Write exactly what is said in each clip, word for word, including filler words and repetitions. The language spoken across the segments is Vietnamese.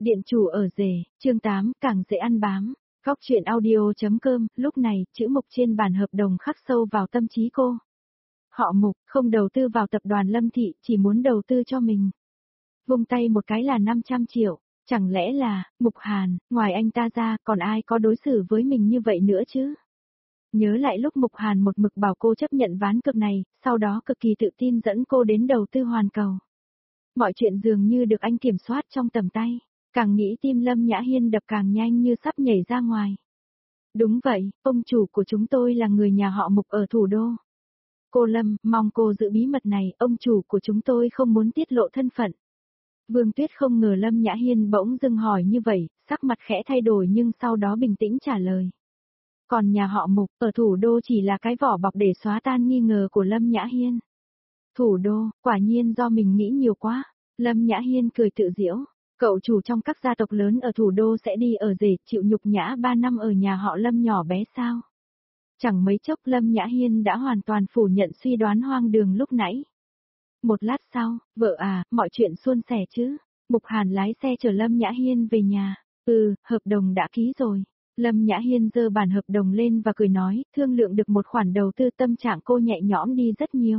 Điện chủ ở rể, chương tám, càng dễ ăn bám. Góc chuyện audio.com, lúc này, chữ mục trên bản hợp đồng khắc sâu vào tâm trí cô. Họ Mục, không đầu tư vào tập đoàn Lâm Thị, chỉ muốn đầu tư cho mình. Vung tay một cái là năm trăm triệu, chẳng lẽ là, Mục Hàn, ngoài anh ta ra, còn ai có đối xử với mình như vậy nữa chứ? Nhớ lại lúc Mục Hàn một mực bảo cô chấp nhận ván cược này, sau đó cực kỳ tự tin dẫn cô đến đầu tư hoàn cầu. Mọi chuyện dường như được anh kiểm soát trong tầm tay. Càng nghĩ tim Lâm Nhã Hiên đập càng nhanh như sắp nhảy ra ngoài. Đúng vậy, ông chủ của chúng tôi là người nhà họ Mục ở thủ đô. Cô Lâm, mong cô giữ bí mật này, ông chủ của chúng tôi không muốn tiết lộ thân phận. Vương Tuyết không ngờ Lâm Nhã Hiên bỗng dưng hỏi như vậy, sắc mặt khẽ thay đổi nhưng sau đó bình tĩnh trả lời. Còn nhà họ Mục ở thủ đô chỉ là cái vỏ bọc để xóa tan nghi ngờ của Lâm Nhã Hiên. Thủ đô, quả nhiên do mình nghĩ nhiều quá. Lâm Nhã Hiên cười tự giễu. Cậu chủ trong các gia tộc lớn ở thủ đô sẽ đi ở rể chịu nhục nhã ba năm ở nhà họ Lâm nhỏ bé sao? Chẳng mấy chốc Lâm Nhã Hiên đã hoàn toàn phủ nhận suy đoán hoang đường lúc nãy. Một lát sau, vợ à, mọi chuyện suôn sẻ chứ? Mục Hàn lái xe chở Lâm Nhã Hiên về nhà. Ừ, hợp đồng đã ký rồi. Lâm Nhã Hiên giơ bản hợp đồng lên và cười nói, thương lượng được một khoản đầu tư, tâm trạng cô nhẹ nhõm đi rất nhiều.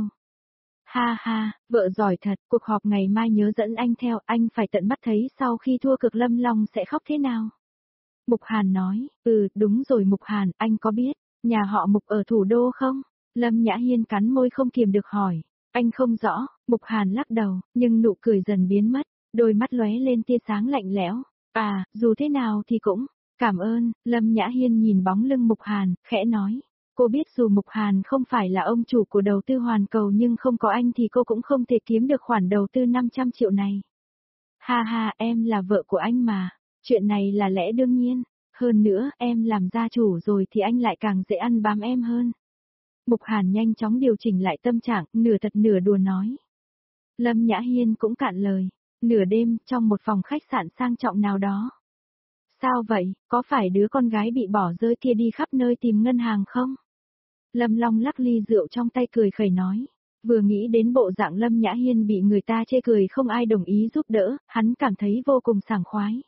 Ha ha, vợ giỏi thật, cuộc họp ngày mai nhớ dẫn anh theo, anh phải tận mắt thấy sau khi thua cược Lâm Long sẽ khóc thế nào. Mục Hàn nói, ừ, đúng rồi Mục Hàn, anh có biết, nhà họ Mục ở thủ đô không? Lâm Nhã Hiên cắn môi không kiềm được hỏi, anh không rõ, Mục Hàn lắc đầu, nhưng nụ cười dần biến mất, đôi mắt lóe lên tia sáng lạnh lẽo, à, dù thế nào thì cũng, cảm ơn, Lâm Nhã Hiên nhìn bóng lưng Mục Hàn, khẽ nói. Cô biết dù Mục Hàn không phải là ông chủ của đầu tư hoàn cầu nhưng không có anh thì cô cũng không thể kiếm được khoản đầu tư năm trăm triệu này. Ha ha, em là vợ của anh mà, chuyện này là lẽ đương nhiên, hơn nữa em làm gia chủ rồi thì anh lại càng dễ ăn bám em hơn. Mục Hàn nhanh chóng điều chỉnh lại tâm trạng, nửa thật nửa đùa nói. Lâm Nhã Hiên cũng cạn lời, nửa đêm trong một phòng khách sạn sang trọng nào đó. Sao vậy, có phải đứa con gái bị bỏ rơi kia đi khắp nơi tìm ngân hàng không? Lâm Long lắc ly rượu trong tay cười khẩy nói. Vừa nghĩ đến bộ dạng Lâm Nhã Hiên bị người ta chê cười không ai đồng ý giúp đỡ, hắn cảm thấy vô cùng sảng khoái.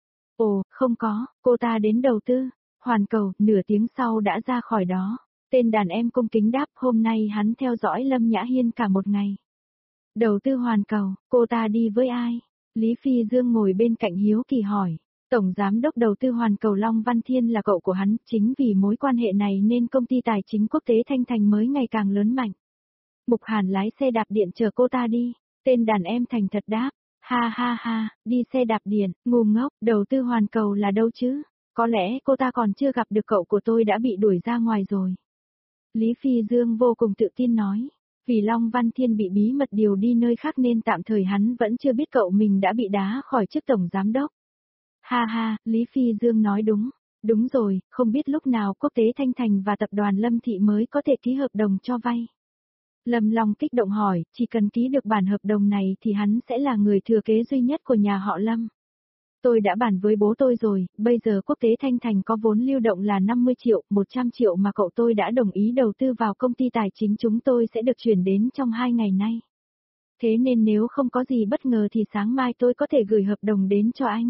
Ồ, không có, cô ta đến đầu tư. Hoàn cầu, nửa tiếng sau đã ra khỏi đó. Tên đàn em cung kính đáp, hôm nay hắn theo dõi Lâm Nhã Hiên cả một ngày. Đầu tư hoàn cầu, cô ta đi với ai? Lý Phi Dương ngồi bên cạnh hiếu kỳ hỏi. Tổng giám đốc đầu tư hoàn cầu Long Văn Thiên là cậu của hắn, chính vì mối quan hệ này nên công ty tài chính quốc tế Thanh Thành mới ngày càng lớn mạnh. Mục Hàn lái xe đạp điện chở cô ta đi, tên đàn em thành thật đáp, ha ha ha, đi xe đạp điện, ngu ngốc, đầu tư hoàn cầu là đâu chứ, có lẽ cô ta còn chưa gặp được cậu của tôi đã bị đuổi ra ngoài rồi. Lý Phi Dương vô cùng tự tin nói, vì Long Văn Thiên bị bí mật điều đi nơi khác nên tạm thời hắn vẫn chưa biết cậu mình đã bị đá khỏi chức tổng giám đốc. Ha ha, Lý Phi Dương nói đúng. Đúng rồi, không biết lúc nào quốc tế Thanh Thành và tập đoàn Lâm Thị mới có thể ký hợp đồng cho vay. Lâm Long kích động hỏi, chỉ cần ký được bản hợp đồng này thì hắn sẽ là người thừa kế duy nhất của nhà họ Lâm. Tôi đã bàn với bố tôi rồi, bây giờ quốc tế Thanh Thành có vốn lưu động là năm mươi triệu, một trăm triệu mà cậu tôi đã đồng ý đầu tư vào công ty tài chính chúng tôi sẽ được chuyển đến trong hai ngày nay. Thế nên nếu không có gì bất ngờ thì sáng mai tôi có thể gửi hợp đồng đến cho anh.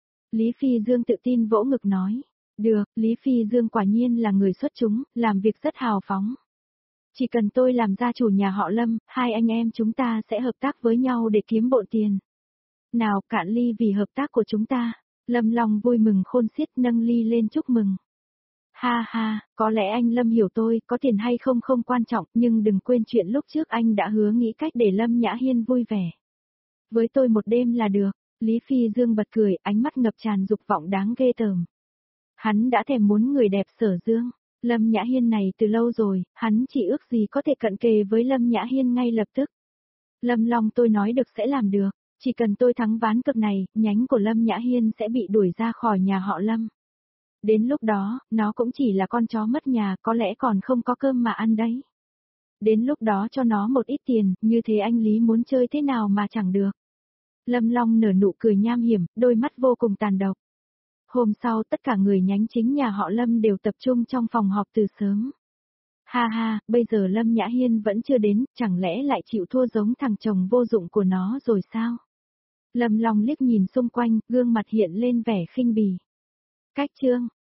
Lý Phi Dương tự tin vỗ ngực nói. Được, Lý Phi Dương quả nhiên là người xuất chúng, làm việc rất hào phóng. Chỉ cần tôi làm gia chủ nhà họ Lâm, hai anh em chúng ta sẽ hợp tác với nhau để kiếm bộn tiền. Nào, cạn ly vì hợp tác của chúng ta. Lâm Long vui mừng khôn xiết nâng ly lên chúc mừng. Ha ha, có lẽ anh Lâm hiểu tôi, có tiền hay không không quan trọng, nhưng đừng quên chuyện lúc trước anh đã hứa nghĩ cách để Lâm Nhã Hiên vui vẻ. Với tôi một đêm là được. Lý Phi Dương bật cười, ánh mắt ngập tràn dục vọng đáng ghê tởm. Hắn đã thèm muốn người đẹp Sở Dương. Lâm Nhã Hiên này từ lâu rồi, hắn chỉ ước gì có thể cận kề với Lâm Nhã Hiên ngay lập tức. Lâm Long tôi nói được sẽ làm được, chỉ cần tôi thắng ván cược này, nhánh của Lâm Nhã Hiên sẽ bị đuổi ra khỏi nhà họ Lâm. Đến lúc đó, nó cũng chỉ là con chó mất nhà, có lẽ còn không có cơm mà ăn đấy. Đến lúc đó cho nó một ít tiền, như thế anh Lý muốn chơi thế nào mà chẳng được. Lâm Long nở nụ cười nham hiểm, đôi mắt vô cùng tàn độc. Hôm sau tất cả người nhánh chính nhà họ Lâm đều tập trung trong phòng họp từ sớm. Ha ha, bây giờ Lâm Nhã Hiên vẫn chưa đến, chẳng lẽ lại chịu thua giống thằng chồng vô dụng của nó rồi sao? Lâm Long liếc nhìn xung quanh, gương mặt hiện lên vẻ khinh bỉ. Cách chương,